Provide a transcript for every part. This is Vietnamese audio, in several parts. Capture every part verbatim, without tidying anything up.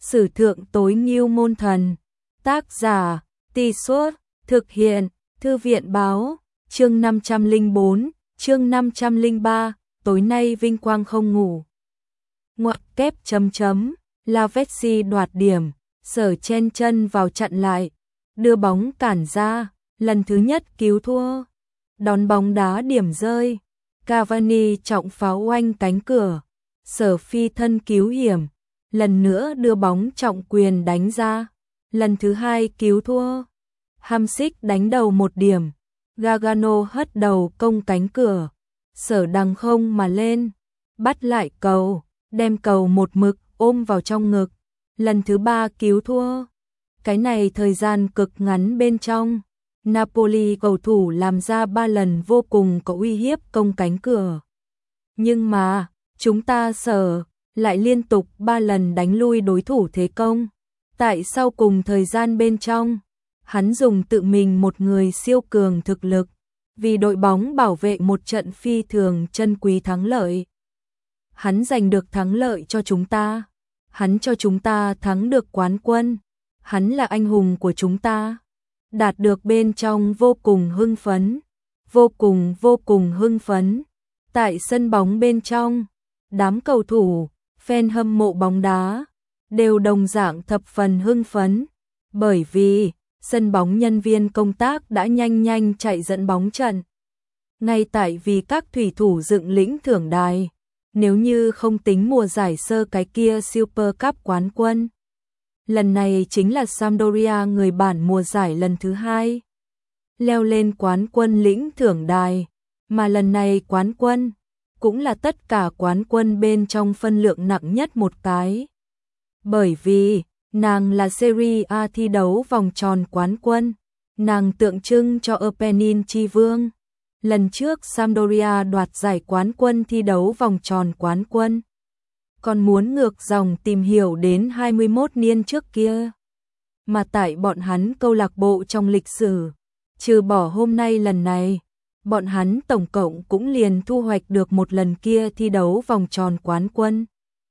Sử thượng tối ngưu môn thần. Tác giả, Tì Suốt, thực hiện, Thư viện Báo, chương năm trăm lẻ bốn, chương năm trăm lẻ ba, tối nay vinh quang không ngủ. Ngoặc kép chấm chấm, Lavezzi đoạt điểm, Sở chen chân vào chặn lại, đưa bóng cản ra, lần thứ nhất cứu thua. Đón bóng đá điểm rơi, Cavani trọng pháo oanh cánh cửa, Sở phi thân cứu hiểm, lần nữa đưa bóng trọng quyền đánh ra, lần thứ hai cứu thua. Hamsik đánh đầu một điểm, Gargano hất đầu công cánh cửa, Sở đằng không mà lên, bắt lại cầu, đem cầu một mực ôm vào trong ngực, lần thứ ba cứu thua. Cái này thời gian cực ngắn bên trong, Napoli cầu thủ làm ra ba lần vô cùng có uy hiếp công cánh cửa. Nhưng mà, chúng ta Sở lại liên tục ba lần đánh lui đối thủ thế công. Tại sau cùng thời gian bên trong, hắn dùng tự mình một người siêu cường thực lực, vì đội bóng bảo vệ một trận phi thường chân quý thắng lợi. Hắn giành được thắng lợi cho chúng ta, hắn cho chúng ta thắng được quán quân, hắn là anh hùng của chúng ta. Đạt được bên trong vô cùng hưng phấn, vô cùng vô cùng hưng phấn. Tại sân bóng bên trong, đám cầu thủ, fan hâm mộ bóng đá đều đồng dạng thập phần hưng phấn, bởi vì sân bóng nhân viên công tác đã nhanh nhanh chạy dẫn bóng trận. Ngay tại vì các thủy thủ dựng lĩnh thưởng đài, nếu như không tính mùa giải sơ cái kia Super Cup quán quân. Lần này chính là Sampdoria người bản mùa giải lần thứ hai leo lên quán quân lĩnh thưởng đài, mà lần này quán quân cũng là tất cả quán quân bên trong phân lượng nặng nhất một cái. Bởi vì nàng là Serie A thi đấu vòng tròn quán quân, nàng tượng trưng cho Apennin chi vương. Lần trước Sampdoria đoạt giải quán quân thi đấu vòng tròn quán quân, còn muốn ngược dòng tìm hiểu đến hai mươi mốt niên trước kia. Mà tại bọn hắn câu lạc bộ trong lịch sử, trừ bỏ hôm nay lần này, bọn hắn tổng cộng cũng liền thu hoạch được một lần kia thi đấu vòng tròn quán quân.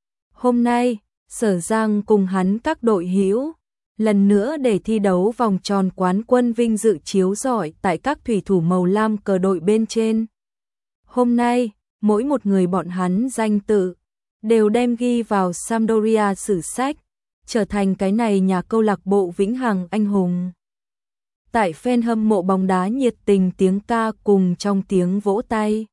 Hôm nay, Sở Giang cùng hắn các đội hữu lần nữa để thi đấu vòng tròn quán quân vinh dự chiếu rọi tại các thủy thủ màu lam cờ đội bên trên. Hôm nay, mỗi một người bọn hắn danh tự đều đem ghi vào Sampdoria sử sách, trở thành cái này nhà câu lạc bộ vĩnh hằng anh hùng. Tại fan hâm mộ bóng đá nhiệt tình tiếng ca cùng trong tiếng vỗ tay,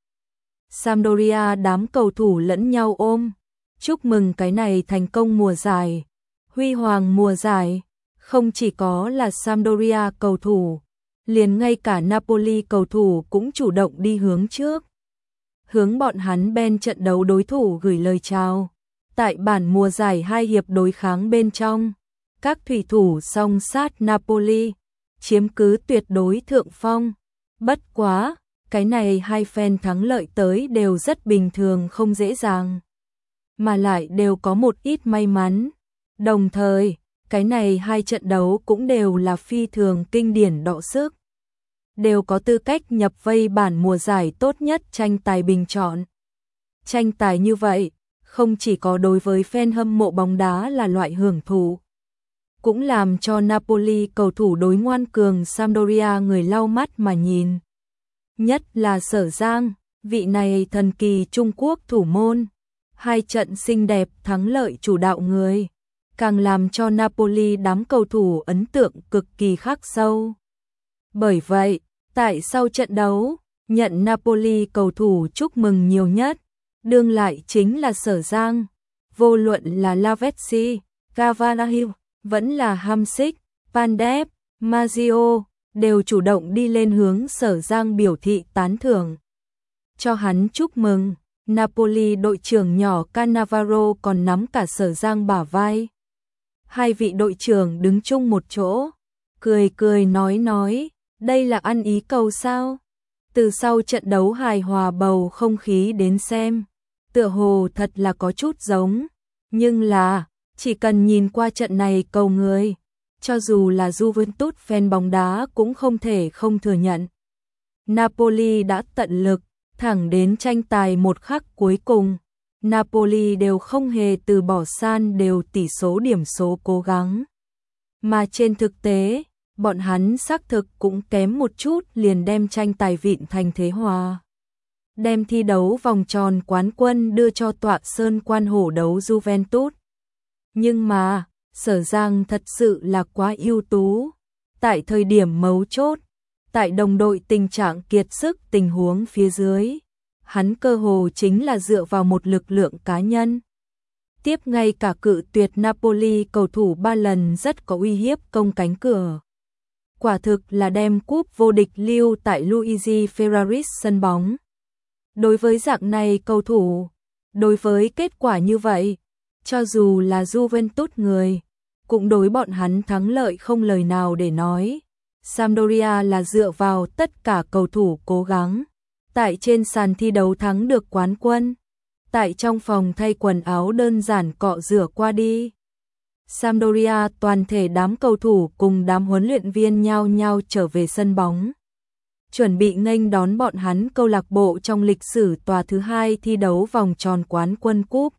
Sampdoria đám cầu thủ lẫn nhau ôm, chúc mừng cái này thành công mùa giải, huy hoàng mùa giải. Không chỉ có là Sampdoria cầu thủ, liền ngay cả Napoli cầu thủ cũng chủ động đi hướng trước, hướng bọn hắn bên trận đấu đối thủ gửi lời chào. Tại bản mùa giải hai hiệp đối kháng bên trong, các thủy thủ song sát Napoli chiếm cứ tuyệt đối thượng phong. Bất quá, cái này hai phen thắng lợi tới đều rất bình thường không dễ dàng, mà lại đều có một ít may mắn. Đồng thời, cái này hai trận đấu cũng đều là phi thường kinh điển đọ sức, đều có tư cách nhập vây bản mùa giải tốt nhất tranh tài bình chọn. Tranh tài như vậy, không chỉ có đối với fan hâm mộ bóng đá là loại hưởng thụ, cũng làm cho Napoli cầu thủ đối ngoan cường Sampdoria người lau mắt mà nhìn. Nhất là Sở Giang, vị này thần kỳ Trung Quốc thủ môn, hai trận xinh đẹp thắng lợi chủ đạo người, càng làm cho Napoli đám cầu thủ ấn tượng cực kỳ khắc sâu. Bởi vậy, tại sau trận đấu, nhận Napoli cầu thủ chúc mừng nhiều nhất, đương lại chính là Sở Giang. Vô luận là Lavezzi, Cavani, vẫn là Hamsik, Pandev, Mazzio, đều chủ động đi lên hướng Sở Giang biểu thị tán thưởng, cho hắn chúc mừng. Napoli đội trưởng nhỏ Cannavaro còn nắm cả Sở Giang bả vai. Hai vị đội trưởng đứng chung một chỗ, cười cười nói nói, đây là ăn ý cầu sao? Từ sau trận đấu hài hòa bầu không khí đến xem, tựa hồ thật là có chút giống, nhưng là, chỉ cần nhìn qua trận này cầu người, cho dù là Juventus fan bóng đá cũng không thể không thừa nhận. Napoli đã tận lực, thẳng đến tranh tài một khắc cuối cùng, Napoli đều không hề từ bỏ san đều tỷ số điểm số cố gắng. Mà trên thực tế, bọn hắn xác thực cũng kém một chút liền đem tranh tài vịn thành thế hòa. Đem thi đấu vòng tròn quán quân đưa cho tọa sơn quan hổ đấu Juventus. Nhưng mà, Sở Giang thật sự là quá ưu tú. Tại thời điểm mấu chốt, tại đồng đội tình trạng kiệt sức tình huống phía dưới, hắn cơ hồ chính là dựa vào một lực lượng cá nhân. Tiếp ngay cả cự tuyệt Napoli cầu thủ ba lần rất có uy hiếp công cánh cửa. Quả thực là đem cúp vô địch lưu tại Luigi Ferraris sân bóng. Đối với dạng này cầu thủ, đối với kết quả như vậy, cho dù là Juventus người, cũng đối bọn hắn thắng lợi không lời nào để nói. Sampdoria là dựa vào tất cả cầu thủ cố gắng, tại trên sàn thi đấu thắng được quán quân, tại trong phòng thay quần áo đơn giản cọ rửa qua đi. Sampdoria toàn thể đám cầu thủ cùng đám huấn luyện viên nhao nhao trở về sân bóng, chuẩn bị nghênh đón bọn hắn câu lạc bộ trong lịch sử tòa thứ hai thi đấu vòng tròn quán quân cúp.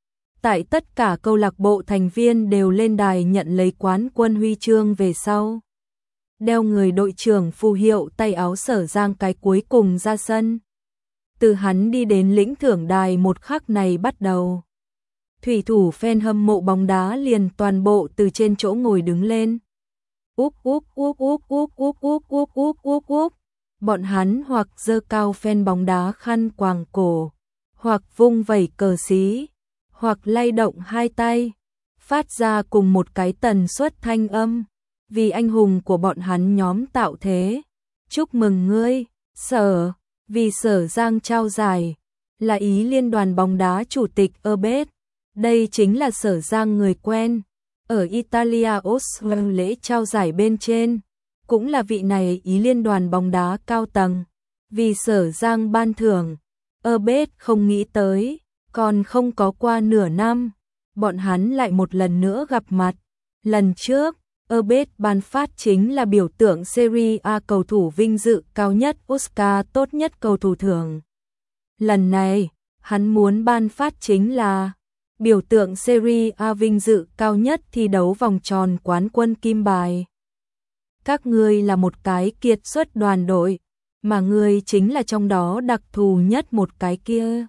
Tại tất cả câu lạc bộ thành viên đều lên đài nhận lấy quán quân huy chương về sau, đeo người đội trưởng phù hiệu tay áo Sở Giang cái cuối cùng ra sân. Từ hắn đi đến lĩnh thưởng đài một khắc này bắt đầu, thủy thủ fan hâm mộ bóng đá liền toàn bộ từ trên chỗ ngồi đứng lên. Úp úp úp úp úp úp úp úp úp úp úp. Bọn hắn hoặc giơ cao fan bóng đá khăn quàng cổ, hoặc vung vẩy cờ xí, hoặc lay động hai tay, phát ra cùng một cái tần suất thanh âm, vì anh hùng của bọn hắn nhóm tạo thế. Chúc mừng ngươi, Sở, vì Sở Giang trao giải, là Ý Liên đoàn bóng đá chủ tịch Erbet. Đây chính là Sở Giang người quen, ở Italia Oslo lễ trao giải bên trên, cũng là vị này Ý Liên đoàn bóng đá cao tầng, vì Sở Giang ban thưởng. Erbet không nghĩ tới, còn không có qua nửa năm, bọn hắn lại một lần nữa gặp mặt. Lần trước, Erbet ban phát chính là biểu tượng Serie A cầu thủ vinh dự cao nhất Oscar tốt nhất cầu thủ thưởng. Lần này, hắn muốn ban phát chính là biểu tượng Serie A vinh dự cao nhất thi đấu vòng tròn quán quân kim bài. Các ngươi là một cái kiệt xuất đoàn đội, mà ngươi chính là trong đó đặc thù nhất một cái kia.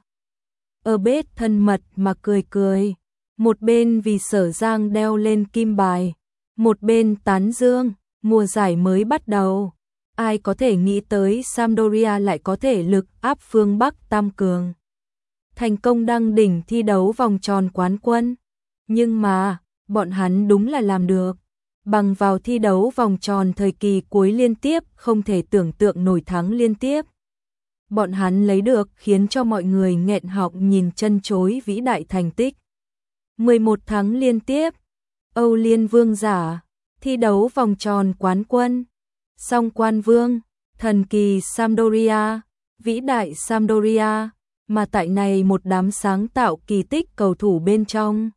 Erbet thân mật mà cười cười, một bên vì Sở Giang đeo lên kim bài, một bên tán dương, mùa giải mới bắt đầu, ai có thể nghĩ tới Sampdoria lại có thể lực áp phương Bắc Tam Cường, thành công đăng đỉnh thi đấu vòng tròn quán quân. Nhưng mà, bọn hắn đúng là làm được, bằng vào thi đấu vòng tròn thời kỳ cuối liên tiếp không thể tưởng tượng nổi thắng liên tiếp. Bọn hắn lấy được khiến cho mọi người nghẹn họng nhìn chân chối vĩ đại thành tích. mười một thắng liên tiếp, Âu Liên vương giả, thi đấu vòng tròn quán quân, song quan vương, thần kỳ Sampdoria, vĩ đại Sampdoria, mà tại này một đám sáng tạo kỳ tích cầu thủ bên trong.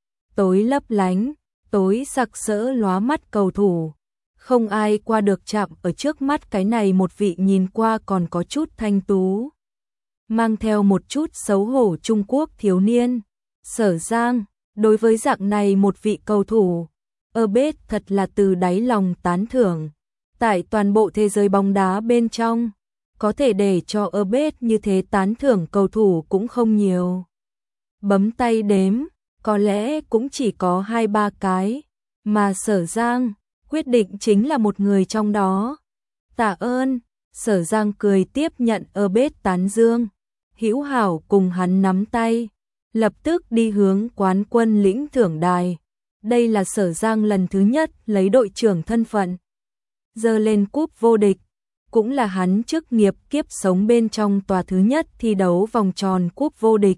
Tối lấp lánh, tối sặc sỡ lóa mắt cầu thủ, không ai qua được chạm ở trước mắt cái này một vị nhìn qua còn có chút thanh tú, mang theo một chút xấu hổ Trung Quốc thiếu niên. Sở Giang, đối với dạng này một vị cầu thủ, Erbet thật là từ đáy lòng tán thưởng. Tại toàn bộ thế giới bóng đá bên trong, có thể để cho Erbet như thế tán thưởng cầu thủ cũng không nhiều. Bấm tay đếm, có lẽ cũng chỉ có hai ba cái, mà Sở Giang quyết định chính là một người trong đó. Tạ ơn, Sở Giang cười tiếp nhận Erbet tán dương, hữu hảo cùng hắn nắm tay, lập tức đi hướng quán quân lĩnh thưởng đài. Đây là Sở Giang lần thứ nhất lấy đội trưởng thân phận giơ lên cúp vô địch, cũng là hắn chức nghiệp kiếp sống bên trong tòa thứ nhất thi đấu vòng tròn cúp vô địch.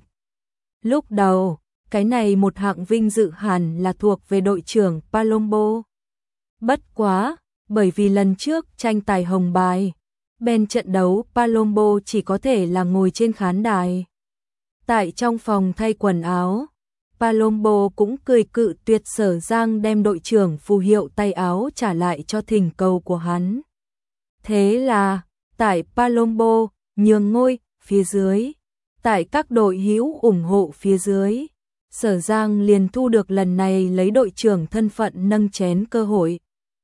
Lúc đầu, cái này một hạng vinh dự hẳn là thuộc về đội trưởng Palombo. Bất quá, bởi vì lần trước tranh tài hồng bài, bên trận đấu Palombo chỉ có thể là ngồi trên khán đài. Tại trong phòng thay quần áo, Palombo cũng cười cự tuyệt Sở Giang đem đội trưởng phù hiệu tay áo trả lại cho thỉnh cầu của hắn. Thế là, tại Palombo nhường ngôi phía dưới, Tại các đội hữu ủng hộ phía dưới, Sở Giang liền thu được lần này lấy đội trưởng thân phận nâng chén cơ hội.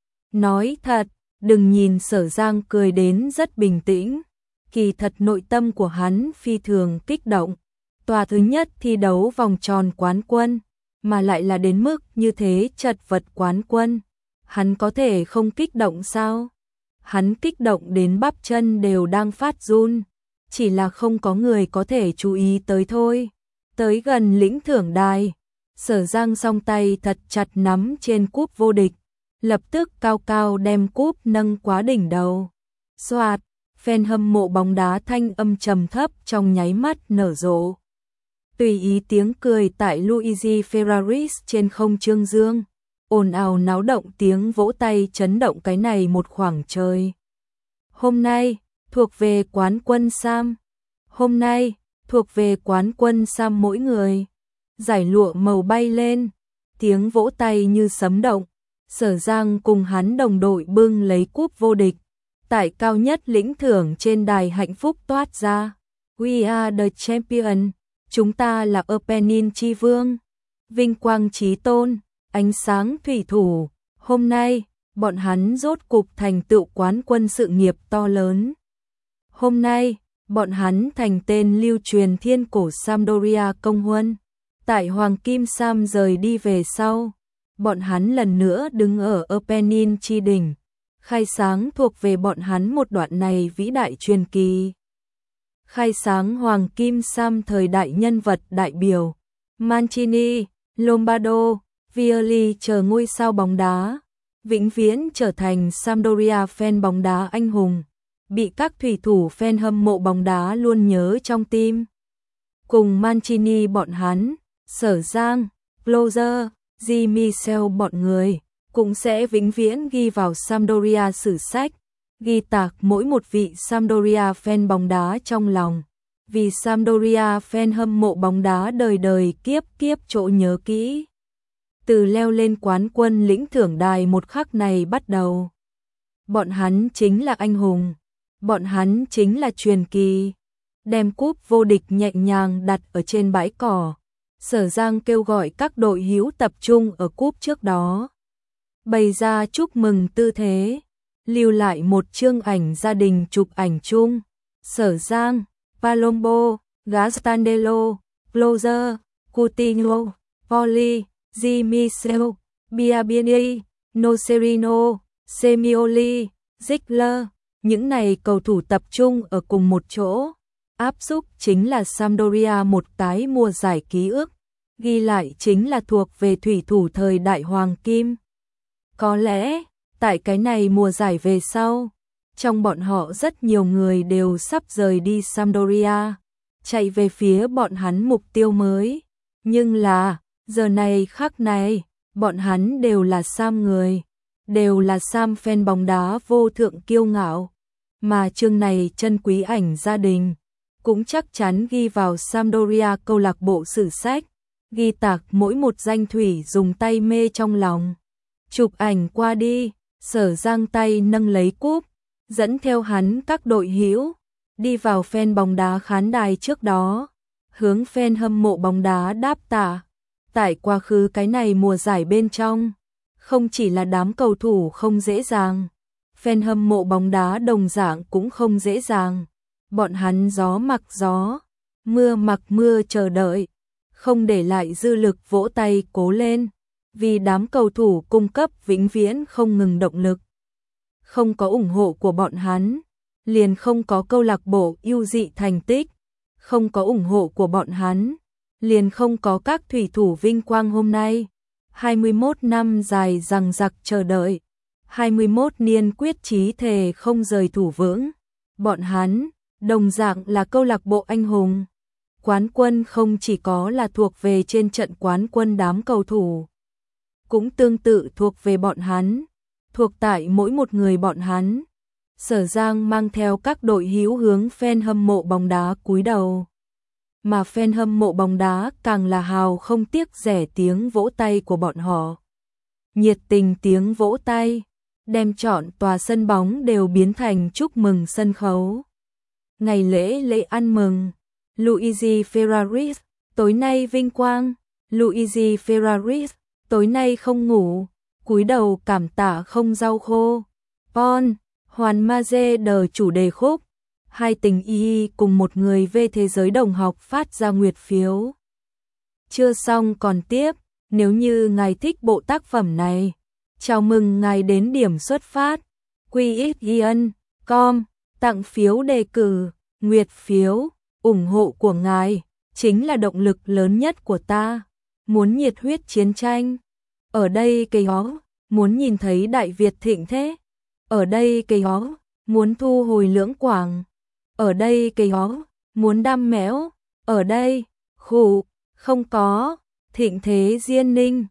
Nói thật, đừng nhìn Sở Giang cười đến rất bình tĩnh, kỳ thật nội tâm của hắn phi thường kích động. Tòa thứ nhất thi đấu vòng tròn quán quân, mà lại là đến mức như thế chật vật quán quân. Hắn có thể không kích động sao? Hắn kích động đến bắp chân đều đang phát run, chỉ là không có người có thể chú ý tới thôi. Tới gần lĩnh thưởng đài, Sở Giang song tay thật chặt nắm trên cúp vô địch, lập tức cao cao đem cúp nâng quá đỉnh đầu. Soạt, fan hâm mộ bóng đá thanh âm trầm thấp trong nháy mắt nở rộ. Tùy ý tiếng cười tại Luigi Ferraris trên không trương dương, ồn ào náo động tiếng vỗ tay chấn động cái này một khoảng trời. Hôm nay, thuộc về quán quân Sam. Hôm nay, thuộc về quán quân Sam mỗi người. Giải lụa màu bay lên, tiếng vỗ tay như sấm động. Sở Giang cùng hắn đồng đội bưng lấy cúp vô địch. Tại cao nhất lĩnh thưởng trên đài hạnh phúc toát ra. We are the champion. Chúng ta là opening chi vương. Vinh quang chí tôn, ánh sáng thủy thủ. Hôm nay, bọn hắn rốt cục thành tựu quán quân sự nghiệp to lớn. Hôm nay, bọn hắn thành tên lưu truyền thiên cổ Sampdoria công huân. Tại Hoàng Kim Sam rời đi về sau, bọn hắn lần nữa đứng ở opening chi đỉnh, khai sáng thuộc về bọn hắn một đoạn này vĩ đại truyền kỳ. Khai sáng Hoàng Kim Sam thời đại nhân vật đại biểu, Mancini, Lombardo, Violi chờ ngôi sao bóng đá, vĩnh viễn trở thành Sampdoria fan bóng đá anh hùng, bị các thủy thủ fan hâm mộ bóng đá luôn nhớ trong tim. Cùng Mancini bọn hắn, Sở Giang, Closer, G. Michel bọn người, cũng sẽ vĩnh viễn ghi vào Sampdoria sử sách, ghi tạc mỗi một vị Sampdoria fan bóng đá trong lòng. Vì Sampdoria fan hâm mộ bóng đá đời đời kiếp kiếp chỗ nhớ kỹ. Từ leo lên quán quân lĩnh thưởng đài một khắc này bắt đầu. Bọn hắn chính là anh hùng. Bọn hắn chính là truyền kỳ. Đem cúp vô địch nhẹ nhàng đặt ở trên bãi cỏ. Sở Giang kêu gọi các đội hữu tập trung ở cúp trước đó. Bày ra chúc mừng tư thế. Lưu lại một chương ảnh gia đình chụp ảnh chung. Sở Giang, Palombo, Gastandello, Closer, Coutinho, Poli, G. Michel, Biabiani, Nocerino, Semioli, Ziegler. Những này cầu thủ tập trung ở cùng một chỗ. Áp xúc chính là Sampdoria một cái mùa giải ký ức. Ghi lại chính là thuộc về thủy thủ thời đại Hoàng Kim. Có lẽ, tại cái này mùa giải về sau, trong bọn họ rất nhiều người đều sắp rời đi Sampdoria, chạy về phía bọn hắn mục tiêu mới. Nhưng là, giờ này khắc này, bọn hắn đều là Sam người, đều là Sam fan bóng đá vô thượng kiêu ngạo. Mà chương này chân quý ảnh gia đình, cũng chắc chắn ghi vào Sampdoria câu lạc bộ sử sách, ghi tạc mỗi một danh thủy dùng tay mê trong lòng. Chụp ảnh qua đi, Sở Giang tay nâng lấy cúp, dẫn theo hắn các đội hữu, đi vào fan bóng đá khán đài trước đó, hướng fan hâm mộ bóng đá đáp tạ. Tại quá khứ cái này mùa giải bên trong, không chỉ là đám cầu thủ không dễ dàng, fan hâm mộ bóng đá đồng dạng cũng không dễ dàng. Bọn hắn gió mặc gió, mưa mặc mưa chờ đợi, không để lại dư lực vỗ tay cố lên, vì đám cầu thủ cung cấp vĩnh viễn không ngừng động lực. Không có ủng hộ của bọn hắn, liền không có câu lạc bộ ưu dị thành tích, không có ủng hộ của bọn hắn, liền không có các thủy thủ vinh quang hôm nay. hai mươi mốt năm dài dằng dặc chờ đợi, hai mươi mốt niên quyết chí thề không rời thủ vững. Bọn hắn, đồng dạng là câu lạc bộ anh hùng. Quán quân không chỉ có là thuộc về trên trận quán quân đám cầu thủ, cũng tương tự thuộc về bọn hắn, thuộc tại mỗi một người bọn hắn. Sở Giang mang theo các đội hữu hướng fan hâm mộ bóng đá cúi đầu. Mà fan hâm mộ bóng đá càng là hào không tiếc rẻ tiếng vỗ tay của bọn họ. Nhiệt tình tiếng vỗ tay, đem trọn tòa sân bóng đều biến thành chúc mừng sân khấu. Ngày lễ lễ ăn mừng, Luigi Ferraris, tối nay vinh quang. Luigi Ferraris, tối nay không ngủ. Cúi đầu cảm tạ không rau khô. Pon, Hoàn Maze đờ chủ đề khúc. Hai tình y cùng một người về thế giới đồng học phát ra nguyệt phiếu. Chưa xong còn tiếp, nếu như ngài thích bộ tác phẩm này, chào mừng ngài đến điểm xuất phát. quy ích giê en chấm com, tặng phiếu đề cử, nguyệt phiếu, ủng hộ của ngài chính là động lực lớn nhất của ta. Muốn nhiệt huyết chiến tranh, ở đây cây ó, muốn nhìn thấy Đại Việt thịnh thế, ở đây cây ó, muốn thu hồi Lưỡng Quảng, ở đây cây ó, muốn đam mẽo, ở đây, khủ, không có, thịnh thế Diên Ninh.